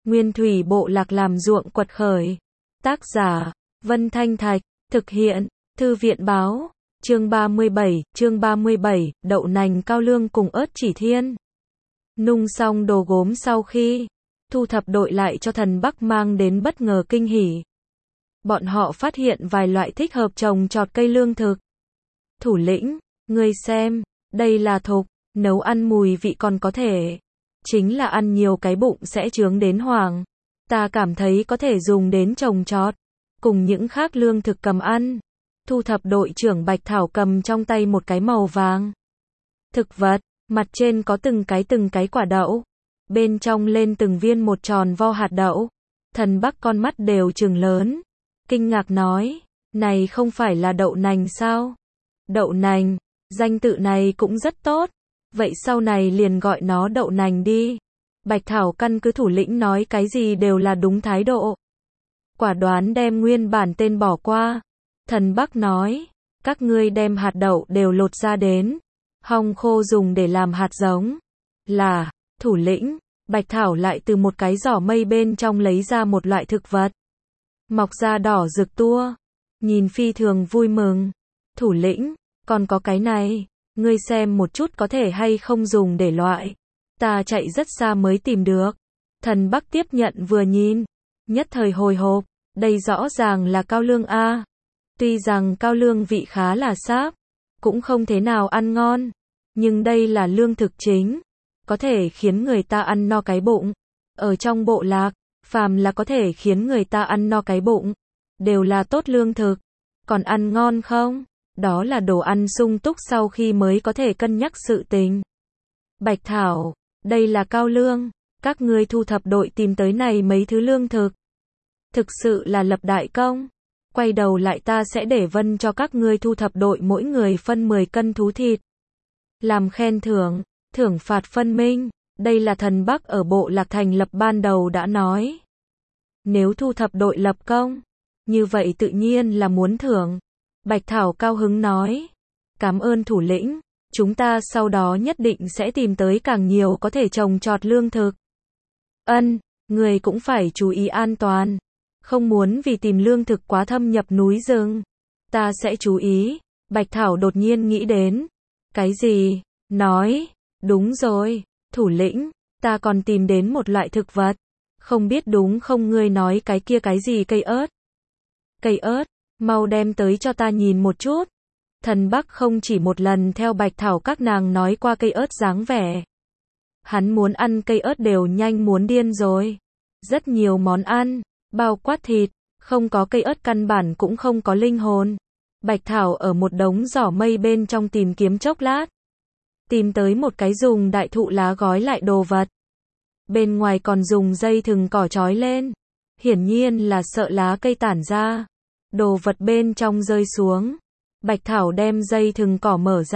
Nguyên thủy bộ lạc làm ruộng quật khởi. Tác giả, Vân Thanh Thạch, thực hiện, Thư viện báo, chương 37, đậu nành cao lương cùng ớt chỉ thiên. Nung xong đồ gốm sau khi thu thập đội lại cho thần Bắc mang đến bất ngờ kinh hỉ. Bọn họ phát hiện vài loại thích hợp trồng trọt cây lương thực. Thủ lĩnh, ngươi xem, đây là thục, nấu ăn mùi vị còn có thể. Chính là ăn nhiều cái bụng sẽ chướng đến hoảng. Ta cảm thấy có thể dùng đến trồng trọt, cùng những khác lương thực cầm ăn. Thu thập đội trưởng Bạch Thảo cầm trong tay một cái màu vàng thực vật, mặt trên có từng cái quả đậu, bên trong lên từng viên một tròn vo hạt đậu. Thần Bắc con mắt đều trừng lớn, kinh ngạc nói, này không phải là đậu nành sao? Đậu nành, danh tự này cũng rất tốt, vậy sau này liền gọi nó đậu nành đi. Bạch Thảo căn cứ thủ lĩnh nói cái gì đều là đúng thái độ, quả đoán đem nguyên bản tên bỏ qua. Thần Bắc nói, các ngươi đem hạt đậu đều lột ra đến, hong khô dùng để làm hạt giống. Là, thủ lĩnh. Bạch Thảo lại từ một cái giỏ mây bên trong lấy ra một loại thực vật, mọc ra đỏ rực tua, nhìn phi thường vui mừng. Thủ lĩnh, còn có cái này, ngươi xem một chút có thể hay không dùng để loại. Ta chạy rất xa mới tìm được. Thần Bắc tiếp nhận vừa nhìn, nhất thời hồi hộp, đây rõ ràng là cao lương a. Tuy rằng cao lương vị khá là sáp, cũng không thế nào ăn ngon, nhưng đây là lương thực chính, có thể khiến người ta ăn no cái bụng. Ở trong bộ lạc, phàm là có thể khiến người ta ăn no cái bụng, đều là tốt lương thực. Còn ăn ngon không? Đó là đồ ăn sung túc sau khi mới có thể cân nhắc sự tình. Bạch Thảo, đây là cao lương, các ngươi thu thập đội tìm tới này mấy thứ lương thực. Thực sự là lập đại công. Quay đầu lại ta sẽ để Vân cho các ngươi thu thập đội mỗi người phân 10 cân thú thịt. Làm khen thưởng, thưởng phạt phân minh, đây là thần Bắc ở bộ lạc thành lập ban đầu đã nói. Nếu thu thập đội lập công, như vậy tự nhiên là muốn thưởng. Bạch Thảo cao hứng nói, cảm ơn thủ lĩnh, chúng ta sau đó nhất định sẽ tìm tới càng nhiều có thể trồng trọt lương thực. Ân, người cũng phải chú ý an toàn, không muốn vì tìm lương thực quá thâm nhập núi rừng. Ta sẽ chú ý. Bạch Thảo đột nhiên nghĩ đến. Cái gì? Nói, đúng rồi, thủ lĩnh, ta còn tìm đến một loại thực vật. Không biết đúng không ngươi nói cái kia cái gì cây ớt? Cây ớt, mau đem tới cho ta nhìn một chút. Thần Bắc không chỉ một lần theo Bạch Thảo các nàng nói qua cây ớt dáng vẻ. Hắn muốn ăn cây ớt đều nhanh muốn điên rồi. Rất nhiều món ăn, bao quát thịt, không có cây ớt căn bản cũng không có linh hồn. Bạch Thảo ở một đống giỏ mây bên trong tìm kiếm chốc lát, tìm tới một cái dùng đại thụ lá gói lại đồ vật. Bên ngoài còn dùng dây thừng cỏ trói lên, hiển nhiên là sợ lá cây tản ra, đồ vật bên trong rơi xuống. Bạch Thảo đem dây thừng cỏ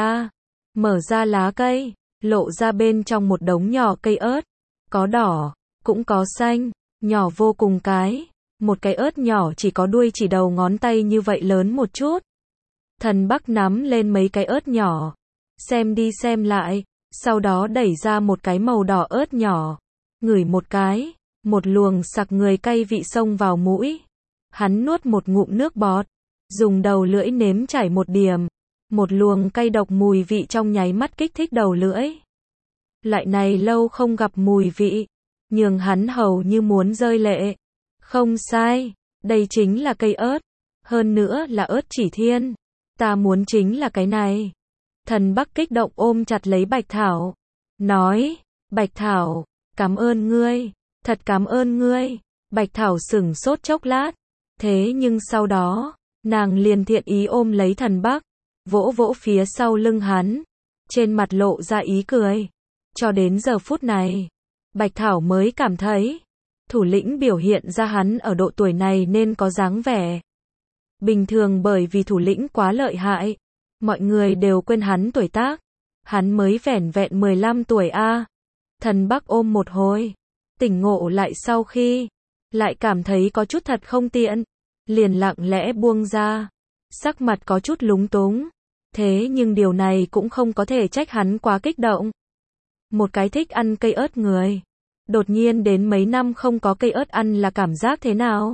mở ra lá cây, lộ ra bên trong một đống nhỏ cây ớt, có đỏ, cũng có xanh, nhỏ vô cùng cái. Một cái ớt nhỏ chỉ có đuôi chỉ đầu ngón tay như vậy lớn một chút. Thần Bắc nắm lên mấy cái ớt nhỏ, xem đi xem lại, sau đó đẩy ra một cái màu đỏ ớt nhỏ, ngửi một cái, một luồng sặc người cay vị xông vào mũi. Hắn nuốt một ngụm nước bọt, dùng đầu lưỡi nếm trải một điểm, một luồng cay độc mùi vị trong nháy mắt kích thích đầu lưỡi. Loại này lâu không gặp mùi vị, nhường hắn hầu như muốn rơi lệ. Không sai, đây chính là cây ớt, hơn nữa là ớt chỉ thiên. Ta muốn chính là cái này. Thần Bắc kích động ôm chặt lấy Bạch Thảo, nói, Bạch Thảo, cảm ơn ngươi, thật cảm ơn ngươi. Bạch Thảo sửng sốt chốc lát, thế nhưng sau đó, nàng liền thiện ý ôm lấy thần Bắc, vỗ vỗ phía sau lưng hắn, trên mặt lộ ra ý cười. Cho đến giờ phút này, Bạch Thảo mới cảm thấy, thủ lĩnh biểu hiện ra hắn ở độ tuổi này nên có dáng vẻ. Bình thường bởi vì thủ lĩnh quá lợi hại, mọi người đều quên hắn tuổi tác. Hắn mới vẻn vẹn 15 tuổi a. Thần Bắc ôm một hồi, tỉnh ngộ lại sau khi, lại cảm thấy có chút thật không tiện, liền lặng lẽ buông ra, sắc mặt có chút lúng túng. Thế nhưng điều này cũng không có thể trách hắn quá kích động. Một cái thích ăn cây ớt người, Đột nhiên đến mấy năm không có cây ớt ăn là cảm giác thế nào?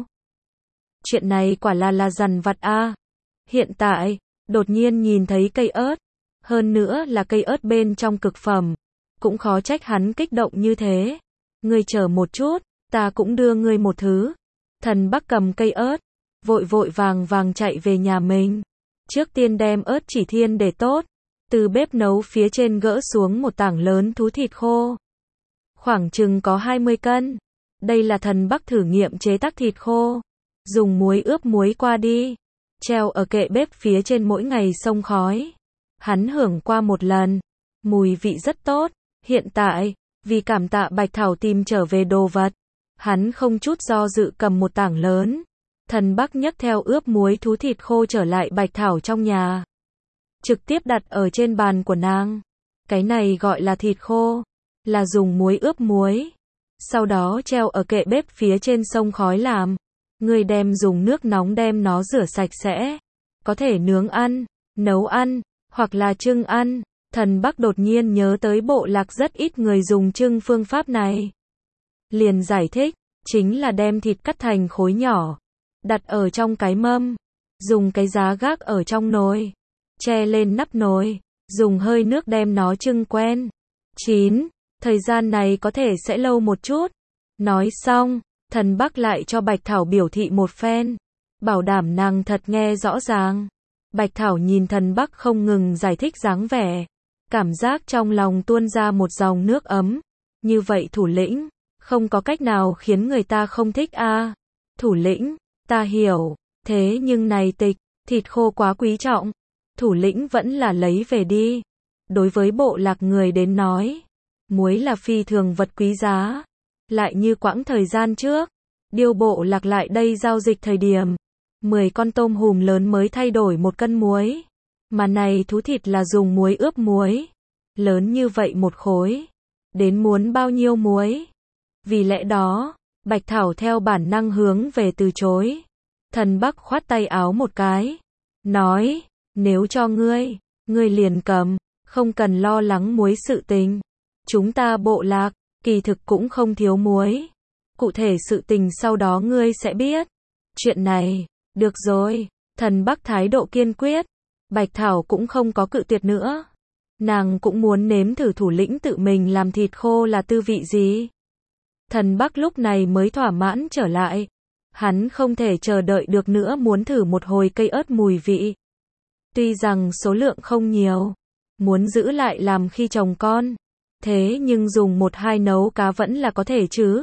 Chuyện này quả là dằn vặt a. Hiện tại, đột nhiên nhìn thấy cây ớt, hơn nữa là cây ớt bên trong cực phẩm, cũng khó trách hắn kích động như thế. Ngươi chờ một chút, ta cũng đưa ngươi một thứ. Thần Bắc cầm cây ớt, vội vàng chạy về nhà mình. Trước tiên đem ớt chỉ thiên để tốt, từ bếp nấu phía trên gỡ xuống một tảng lớn thú thịt khô. Khoảng chừng có 20 cân. Đây là Thần Bắc thử nghiệm chế tác thịt khô. Dùng muối ướp muối qua đi. Treo ở kệ bếp phía trên mỗi ngày xông khói. Hắn hưởng qua một lần. Mùi vị rất tốt. Hiện tại, vì cảm tạ Bạch Thảo tìm trở về đồ vật, hắn không chút do dự cầm một tảng lớn. Thần Bắc nhấc theo ướp muối thú thịt khô trở lại Bạch Thảo trong nhà. Trực tiếp đặt ở trên bàn của nàng. Cái này gọi là thịt khô, là dùng muối ướp muối. Sau đó treo ở kệ bếp phía trên xông khói làm. Người đem dùng nước nóng đem nó rửa sạch sẽ. Có thể nướng ăn, nấu ăn, hoặc là trưng ăn. Thần Bắc đột nhiên nhớ tới bộ lạc rất ít người dùng trưng phương pháp này. Liền giải thích, chính là đem thịt cắt thành khối nhỏ, đặt ở trong cái mâm, dùng cái giá gác ở trong nồi, che lên nắp nồi, dùng hơi nước đem nó trưng quen. Chín, thời gian này có thể sẽ lâu một chút. Nói xong, Thần Bắc lại cho Bạch Thảo biểu thị một phen, bảo đảm nàng thật nghe rõ ràng. Bạch Thảo nhìn Thần Bắc không ngừng giải thích dáng vẻ, cảm giác trong lòng tuôn ra một dòng nước ấm. Như vậy thủ lĩnh, không có cách nào khiến người ta không thích a. Thủ lĩnh, ta hiểu, thế nhưng này thịt khô quá quý trọng, thủ lĩnh vẫn là lấy về đi. Đối với bộ lạc người đến nói, muối là phi thường vật quý giá. Lại như quãng thời gian trước, Điêu bộ lạc lại đây giao dịch thời điểm, 10 con tôm hùm lớn mới thay đổi 1 cân muối. Mà này thú thịt là dùng muối ướp muối. Lớn như vậy một khối, đến muốn bao nhiêu muối. Vì lẽ đó, Bạch Thảo theo bản năng hướng về từ chối. Thần Bắc khoát tay áo một cái, nói, nếu cho ngươi, ngươi liền cầm, không cần lo lắng muối sự tình. Chúng ta bộ lạc, kỳ thực cũng không thiếu muối. Cụ thể sự tình sau đó ngươi sẽ biết. Chuyện này, được rồi. Thần Bắc thái độ kiên quyết. Bạch Thảo cũng không có cự tuyệt nữa. Nàng cũng muốn nếm thử thủ lĩnh tự mình làm thịt khô là tư vị gì. Thần Bắc lúc này mới thỏa mãn trở lại. Hắn không thể chờ đợi được nữa, muốn thử một hồi cây ớt mùi vị. Tuy rằng số lượng không nhiều, muốn giữ lại làm khi trồng con, thế nhưng dùng 1-2 nấu cá vẫn là có thể chứ.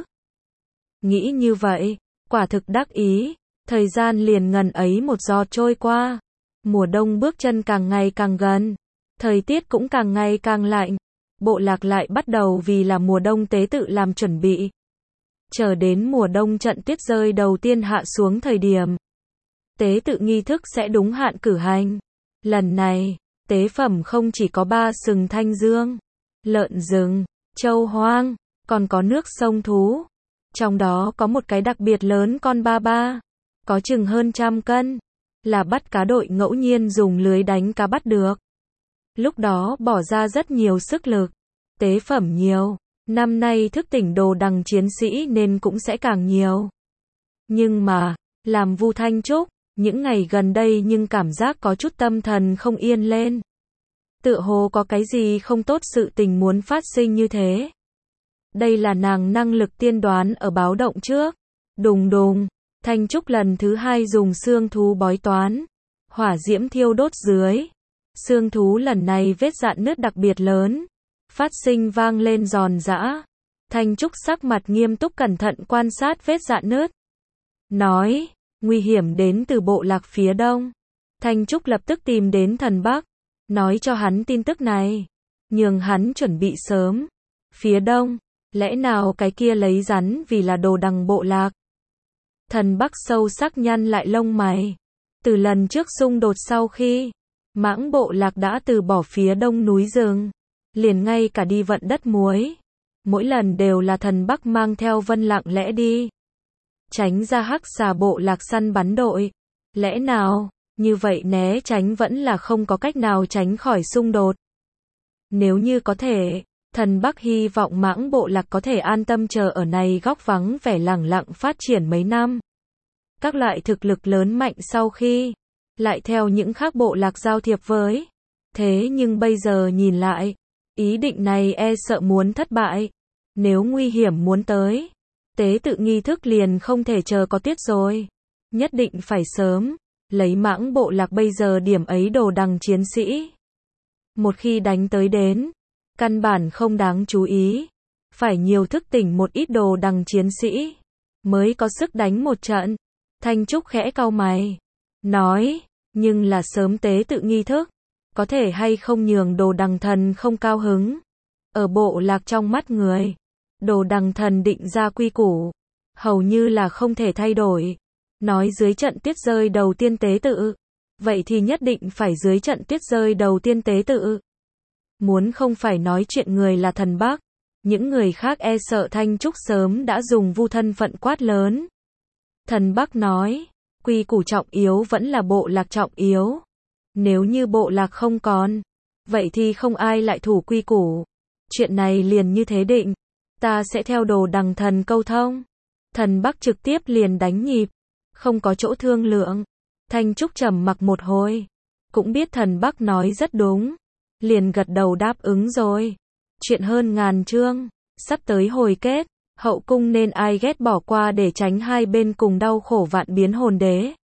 Nghĩ như vậy, quả thực đắc ý. Thời gian liền ngần ấy một giọt trôi qua. Mùa đông bước chân càng ngày càng gần, thời tiết cũng càng ngày càng lạnh. Bộ lạc lại bắt đầu vì là mùa đông tế tự làm chuẩn bị. Chờ đến mùa đông trận tuyết rơi đầu tiên hạ xuống thời điểm, tế tự nghi thức sẽ đúng hạn cử hành. Lần này, tế phẩm không chỉ có 3 sừng thanh dương, lợn rừng, trâu hoang, còn có nước sông thú. Trong đó có một cái đặc biệt lớn con ba ba, có chừng hơn 100 cân, là bắt cá đội ngẫu nhiên dùng lưới đánh cá bắt được. Lúc đó bỏ ra rất nhiều sức lực, tế phẩm nhiều, năm nay thức tỉnh đồ đằng chiến sĩ nên cũng sẽ càng nhiều. Nhưng mà, làm Vu Thanh Trúc, những ngày gần đây nhưng cảm giác có chút tâm thần không yên lên. Tựa hồ có cái gì không tốt sự tình muốn phát sinh như thế. Đây là nàng năng lực tiên đoán ở báo động trước. Đùng đùng, Thanh Trúc lần thứ 2 dùng xương thú bói toán. Hỏa diễm thiêu đốt dưới. Xương thú lần này vết rạn nứt đặc biệt lớn. Phát sinh vang lên giòn giã. Thanh Trúc sắc mặt nghiêm túc cẩn thận quan sát vết rạn nứt. Nói, nguy hiểm đến từ bộ lạc phía đông. Thanh Trúc lập tức tìm đến Thần Bắc. Nói cho hắn tin tức này. Nhường hắn chuẩn bị sớm. Phía đông, lẽ nào cái kia lấy rắn vì là đồ đằng bộ lạc. Thần Bắc sâu sắc nhăn lại lông mày. Từ lần trước xung đột sau khi Mãng bộ lạc đã từ bỏ phía đông núi rừng, liền ngay cả đi vận đất muối. Mỗi lần đều là Thần Bắc mang theo Vân lặng lẽ đi. Tránh ra hắc xà bộ lạc săn bắn đội. Lẽ nào, như vậy né tránh vẫn là không có cách nào tránh khỏi xung đột. Nếu như có thể, Thần Bắc hy vọng Mãng bộ lạc có thể an tâm chờ ở này góc vắng vẻ lẳng lặng phát triển mấy năm. Các loại thực lực lớn mạnh sau khi lại theo những khác bộ lạc giao thiệp với. Thế nhưng bây giờ nhìn lại, ý định này e sợ muốn thất bại. Nếu nguy hiểm muốn tới, tế tự nghi thức liền không thể chờ có tiết rồi. Nhất định phải sớm, lấy Mãng bộ lạc bây giờ điểm ấy đồ đằng chiến sĩ. Một khi đánh tới đến, căn bản không đáng chú ý. Phải nhiều thức tỉnh một ít đồ đằng chiến sĩ, mới có sức đánh một trận. Thanh Trúc khẽ cau mày, nói, nhưng là sớm tế tự nghi thức, có thể hay không nhường đồ đằng thần không cao hứng. Ở bộ lạc trong mắt người, đồ đằng thần định ra quy củ, hầu như là không thể thay đổi. Nói dưới trận tuyết rơi đầu tiên tế tự, vậy thì nhất định phải dưới trận tuyết rơi đầu tiên tế tự. Muốn không phải nói chuyện người là thần Bắc, những người khác e sợ Thanh Trúc sớm đã dùng vu thân phận quát lớn. Thần Bắc nói, quy củ trọng yếu vẫn là bộ lạc trọng yếu. Nếu như bộ lạc không còn, vậy thì không ai lại thủ quy củ. Chuyện này liền như thế định, ta sẽ theo đồ đằng thần câu thông. Thần Bắc trực tiếp liền đánh nhịp, không có chỗ thương lượng. Thanh Trúc trầm mặc một hồi, cũng biết thần Bắc nói rất đúng, liền gật đầu đáp ứng rồi. Chuyện hơn ngàn chương, sắp tới hồi kết, hậu cung nên ai ghét bỏ qua để tránh hai bên cùng đau khổ vạn biến hồn đế.